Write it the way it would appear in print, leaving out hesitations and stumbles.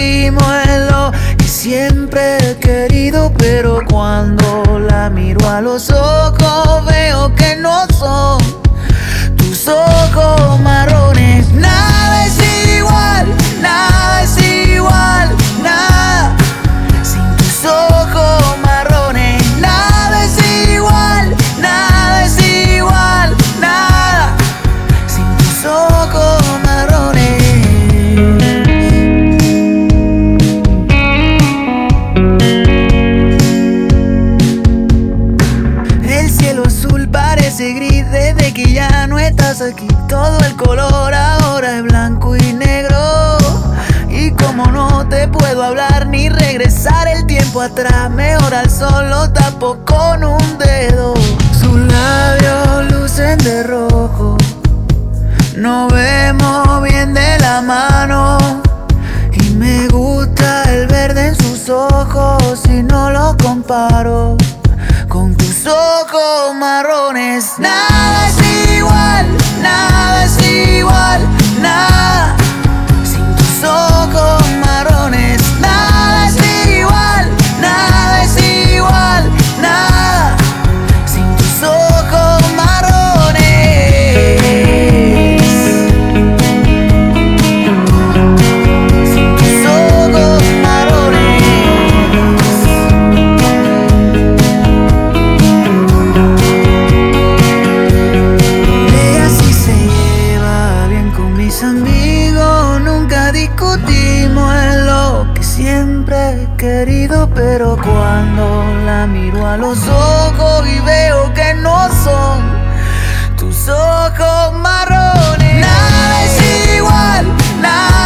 discutimos en lo que siempre he querido, pero cuando la miro a los ojos veo que no son tus ojos marrones. Nada es igual, nada es igual, nada sin tus ojos marrones. Nada es igual, nada es igual, nada sin tus ojos marrones. El cielo azul parece gris desde que ya no estás aquí. Todo el color ahora es blanco y negro. Y como no te puedo hablar ni regresar el tiempo atrás, mejor al sol lo tapo con un dedo. Sus labios lucen de rojo, nos vemos bien de la mano. Y me gusta el verde en sus ojos si no lo comparo con tus ojos marrones. Nada es igual, nada es igual, nada sin tus ojos marrones. Nada es igual, nada es igual, nada sin tus ojos marrones. Sin tus ojos marrones. Ella sí se lleva bien con mis amigos, nunca discutimos en lo que siempre he querido, pero cuando la miro a los ojos y veo que no son tus ojos marrones. Nada es igual, nada